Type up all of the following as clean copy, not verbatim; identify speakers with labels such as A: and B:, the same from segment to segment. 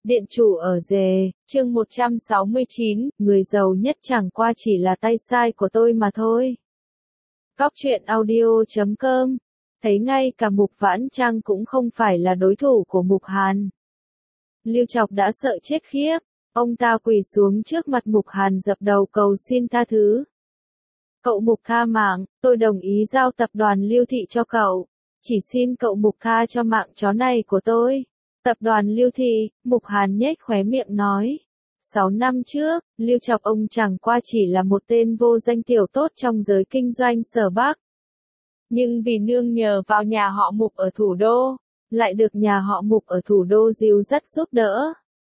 A: Điện chủ ở Dề, chương 169, người giàu nhất chẳng qua chỉ là tay sai của tôi mà thôi. Góc truyện audio.com. Thấy ngay cả Mục Vãn Trang cũng không phải là đối thủ của Mục Hàn. Lưu Chọc đã sợ chết khiếp, ông ta quỳ xuống trước mặt Mục Hàn dập đầu cầu xin tha thứ. Cậu Mục tha mạng, tôi đồng ý giao tập đoàn Lưu Thị cho cậu, chỉ xin cậu Mục tha cho mạng chó này của tôi. Tập đoàn Lưu Thị, Mục Hàn nhếch khóe miệng nói. 6 năm trước, Lưu Chọc ông chẳng qua chỉ là một tên vô danh tiểu tốt trong giới kinh doanh Sở Bắc. Nhưng vì nương nhờ vào nhà họ Mục ở thủ đô, lại được nhà họ Mục ở thủ đô dìu dắt giúp đỡ.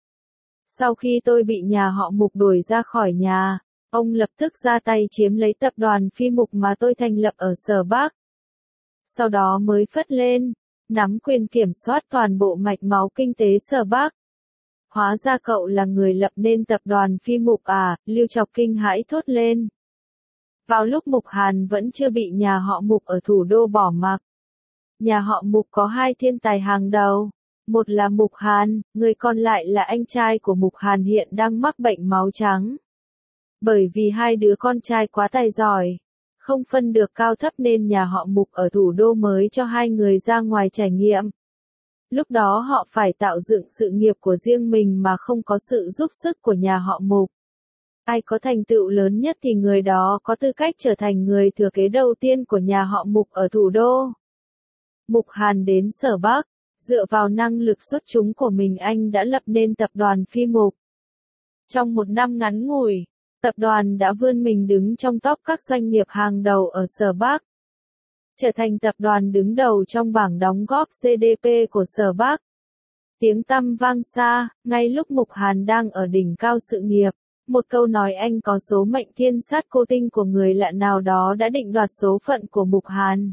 A: Sau khi tôi bị nhà họ Mục đuổi ra khỏi nhà, ông lập tức ra tay chiếm lấy tập đoàn Phi Mục mà tôi thành lập ở Sở Bắc. Sau đó mới phất lên, nắm quyền kiểm soát toàn bộ mạch máu kinh tế Sở Bắc. Hóa ra cậu là người lập nên tập đoàn Phi Mục à, Lưu Chọc kinh hãi thốt lên. Vào lúc Mục Hàn vẫn chưa bị nhà họ Mục ở thủ đô bỏ mặc. Nhà họ Mục có hai thiên tài hàng đầu. Một là Mục Hàn, người còn lại là anh trai của Mục Hàn hiện đang mắc bệnh máu trắng. Bởi vì hai đứa con trai quá tài giỏi, không phân được cao thấp nên nhà họ Mục ở thủ đô mới cho hai người ra ngoài trải nghiệm. Lúc đó họ phải tạo dựng sự nghiệp của riêng mình mà không có sự giúp sức của nhà họ Mục. Ai có thành tựu lớn nhất thì người đó có tư cách trở thành người thừa kế đầu tiên của nhà họ Mục ở thủ đô. Mục Hàn đến Sở Bắc, dựa vào năng lực xuất chúng của mình anh đã lập nên tập đoàn Phi Mục. Trong một năm ngắn ngủi, tập đoàn đã vươn mình đứng trong top các doanh nghiệp hàng đầu ở Sở Bắc. Trở thành tập đoàn đứng đầu trong bảng đóng góp GDP của Sở Bắc. Tiếng tăm vang xa, ngay lúc Mục Hàn đang ở đỉnh cao sự nghiệp, một câu nói anh có số mệnh thiên sát cô tinh của người lạ nào đó đã định đoạt số phận của Mục Hàn.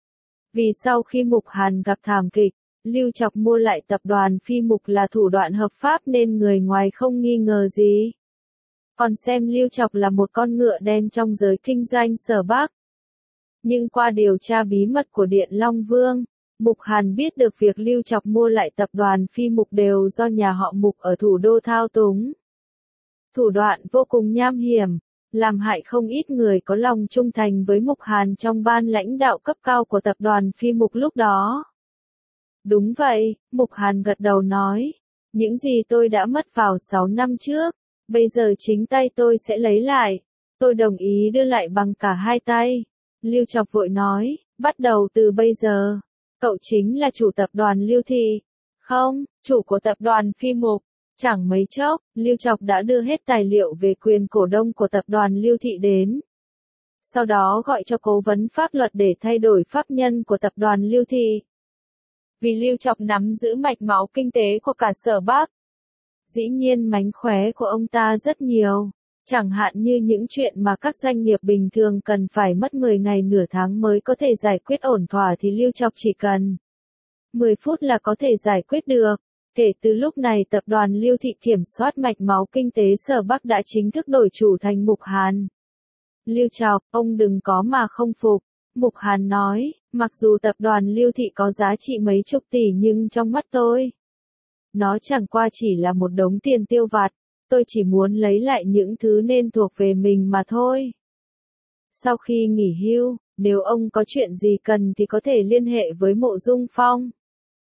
A: Vì sau khi Mục Hàn gặp thảm kịch, Lưu Chọc mua lại tập đoàn Phi Mục là thủ đoạn hợp pháp nên người ngoài không nghi ngờ gì. Còn xem Lưu Chọc là một con ngựa đen trong giới kinh doanh Sở Bắc. Nhưng qua điều tra bí mật của Điện Long Vương, Mục Hàn biết được việc Lưu Chọc mua lại tập đoàn Phi Mục đều do nhà họ Mục ở thủ đô thao túng. Thủ đoạn vô cùng nham hiểm, làm hại không ít người có lòng trung thành với Mục Hàn trong ban lãnh đạo cấp cao của tập đoàn Phi Mục lúc đó. Đúng vậy, Mục Hàn gật đầu nói, những gì tôi đã mất vào 6 năm trước, bây giờ chính tay tôi sẽ lấy lại, tôi đồng ý đưa lại bằng cả hai tay. Lưu Chọc vội nói, bắt đầu từ bây giờ, cậu chính là chủ tập đoàn Lưu Thị. Không, chủ của tập đoàn Phi Mục. Chẳng mấy chốc, Lưu Chọc đã đưa hết tài liệu về quyền cổ đông của tập đoàn Lưu Thị đến. Sau đó gọi cho cố vấn pháp luật để thay đổi pháp nhân của tập đoàn Lưu Thị. Vì Lưu Chọc nắm giữ mạch máu kinh tế của cả Sở Bắc. Dĩ nhiên mánh khóe của ông ta rất nhiều. Chẳng hạn như những chuyện mà các doanh nghiệp bình thường cần phải mất 10 ngày nửa tháng mới có thể giải quyết ổn thỏa thì Lưu Chọc chỉ cần 10 phút là có thể giải quyết được. Kể từ lúc này tập đoàn Lưu Thị kiểm soát mạch máu kinh tế Sở Bắc đã chính thức đổi chủ thành Mục Hàn. Lưu Chọc, ông đừng có mà không phục. Mục Hàn nói, mặc dù tập đoàn Lưu Thị có giá trị mấy chục tỷ nhưng trong mắt tôi, nó chẳng qua chỉ là một đống tiền tiêu vặt. Tôi chỉ muốn lấy lại những thứ nên thuộc về mình mà thôi. Sau khi nghỉ hưu, nếu ông có chuyện gì cần thì có thể liên hệ với Mộ Dung Phong.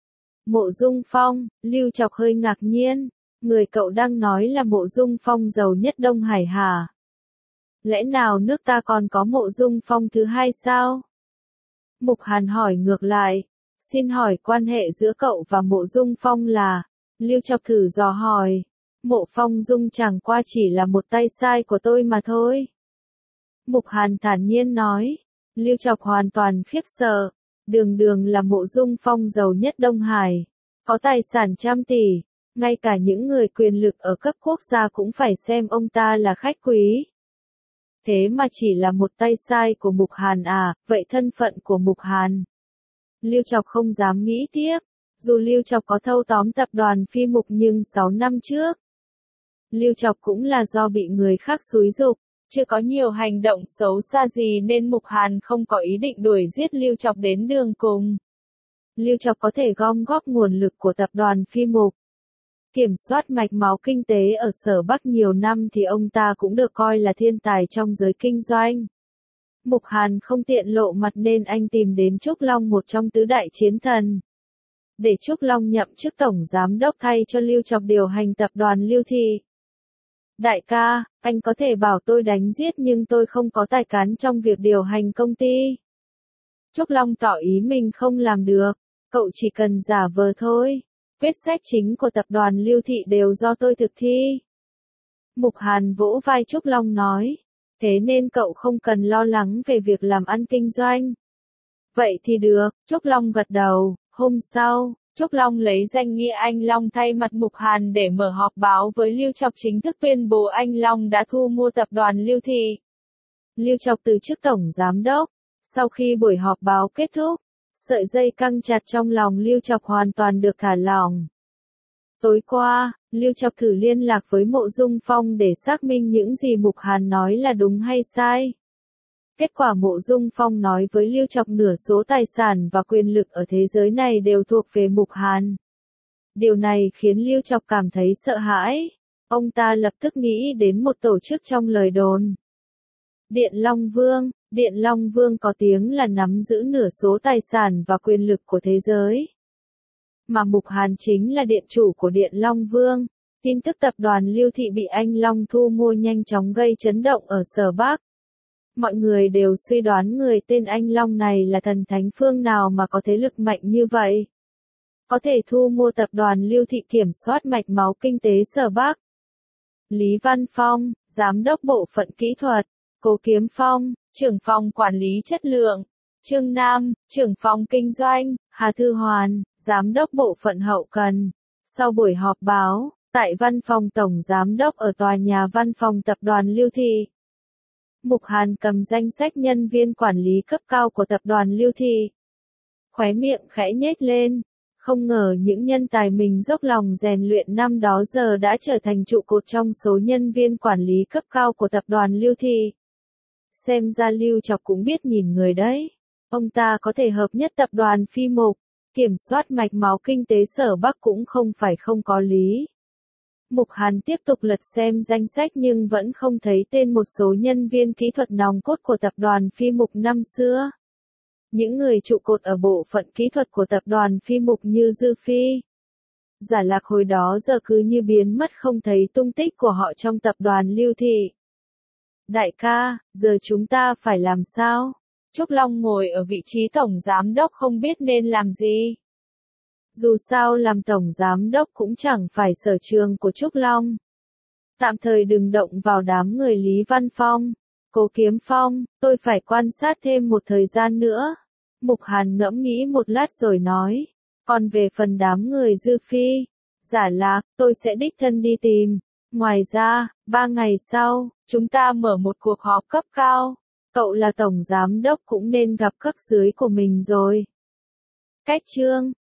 A: Mộ Dung Phong, Lưu Chọc hơi ngạc nhiên. Người cậu đang nói là Mộ Dung Phong giàu nhất Đông Hải hả? Lẽ nào nước ta còn có Mộ Dung Phong thứ hai sao? Mục Hàn hỏi ngược lại. Xin hỏi quan hệ giữa cậu và Mộ Dung Phong là? Lưu Chọc thử dò hỏi. Mộ Phong Dung chẳng qua chỉ là một tay sai của tôi mà thôi. Mục Hàn thản nhiên nói. Lưu Chọc hoàn toàn khiếp sợ. Đường là Mộ Dung Phong giàu nhất Đông Hải. Có tài sản trăm tỷ. Ngay cả những người quyền lực ở cấp quốc gia cũng phải xem ông ta là khách quý. Thế mà chỉ là một tay sai của Mục Hàn à, vậy thân phận của Mục Hàn? Lưu Chọc không dám nghĩ tiếp. Dù Lưu Chọc có thâu tóm tập đoàn Phi Mục nhưng 6 năm trước, Lưu Chọc cũng là do bị người khác xúi giục, chưa có nhiều hành động xấu xa gì nên Mục Hàn không có ý định đuổi giết Lưu Chọc đến đường cùng. Lưu Chọc có thể gom góp nguồn lực của tập đoàn Phi Mục, Kiểm soát mạch máu kinh tế ở Sở Bắc nhiều năm thì ông ta cũng được coi là thiên tài trong giới kinh doanh. Mục Hàn không tiện lộ mặt nên anh tìm đến Trúc Long, một trong tứ đại chiến thần, để Trúc Long nhậm chức tổng giám đốc thay cho Lưu Chọc điều hành tập đoàn Lưu Thị. Đại ca, anh có thể bảo tôi đánh giết nhưng tôi không có tài cán trong việc điều hành công ty. Trúc Long tỏ ý mình không làm được, cậu chỉ cần giả vờ thôi. Quyết sách chính của tập đoàn Lưu Thị đều do tôi thực thi. Mục Hàn vỗ vai Trúc Long nói, thế nên cậu không cần lo lắng về việc làm ăn kinh doanh. Vậy thì được, Trúc Long gật đầu. Hôm sau, Trúc Long lấy danh nghĩa anh Long thay mặt Mục Hàn để mở họp báo với Lưu Chọc, chính thức tuyên bố anh Long đã thu mua tập đoàn Lưu Thị. Lưu Chọc từ chức tổng giám đốc. Sau khi buổi họp báo kết thúc, sợi dây căng chặt trong lòng Lưu Chọc hoàn toàn được thả lỏng. Tối qua, Lưu Chọc thử liên lạc với Mộ Dung Phong để xác minh những gì Mục Hàn nói là đúng hay sai. Kết quả Mộ Dung Phong nói với Lưu Chọc nửa số tài sản và quyền lực ở thế giới này đều thuộc về Mục Hàn. Điều này khiến Lưu Chọc cảm thấy sợ hãi. Ông ta lập tức nghĩ đến một tổ chức trong lời đồn. Điện Long Vương. Điện Long Vương có tiếng là nắm giữ nửa số tài sản và quyền lực của thế giới. Mà Mục Hàn chính là điện chủ của Điện Long Vương. Tin tức tập đoàn Lưu Thị bị anh Long thu mua nhanh chóng gây chấn động ở Sở Bắc. Mọi người đều suy đoán người tên anh Long này là thần thánh phương nào mà có thế lực mạnh như vậy. Có thể thu mua tập đoàn Lưu Thị, kiểm soát mạch máu kinh tế Sở Bắc. Lý Văn Phong, Giám đốc Bộ phận Kỹ thuật. Cố Kiếm Phong, trưởng phòng quản lý chất lượng. Trương Nam, trưởng phòng kinh doanh. Hà Thư Hoàn, Giám đốc Bộ phận Hậu cần. Sau buổi họp báo, tại văn phòng Tổng Giám đốc ở tòa nhà văn phòng tập đoàn Lưu Thị, Mục Hàn cầm danh sách nhân viên quản lý cấp cao của tập đoàn Lưu Thị. Khóe miệng khẽ nhếch lên. Không ngờ những nhân tài mình dốc lòng rèn luyện năm đó giờ đã trở thành trụ cột trong số nhân viên quản lý cấp cao của tập đoàn Lưu Thị. Xem ra Lưu Chọc cũng biết nhìn người đấy. Ông ta có thể hợp nhất tập đoàn Phi Mục, kiểm soát mạch máu kinh tế Sở Bắc cũng không phải không có lý. Mục Hàn tiếp tục lật xem danh sách nhưng vẫn không thấy tên một số nhân viên kỹ thuật nòng cốt của tập đoàn Phi Mục năm xưa. Những người trụ cột ở bộ phận kỹ thuật của tập đoàn Phi Mục như Dư Phi, Giả Lạc hồi đó giờ cứ như biến mất không thấy tung tích của họ trong tập đoàn Lưu Thị. Đại ca, giờ chúng ta phải làm sao? Trúc Long ngồi ở vị trí tổng giám đốc không biết nên làm gì. Dù sao làm tổng giám đốc cũng chẳng phải sở trường của Trúc Long. Tạm thời đừng động vào đám người Lý Văn Phong, Cố Kiếm Phong, tôi phải quan sát thêm một thời gian nữa. Mục Hàn ngẫm nghĩ một lát rồi nói, còn về phần đám người Dư Phi, Giả Lạc, tôi sẽ đích thân đi tìm. Ngoài ra, 3 ngày sau, chúng ta mở một cuộc họp cấp cao. Cậu là tổng giám đốc cũng nên gặp cấp dưới của mình rồi. Cách chương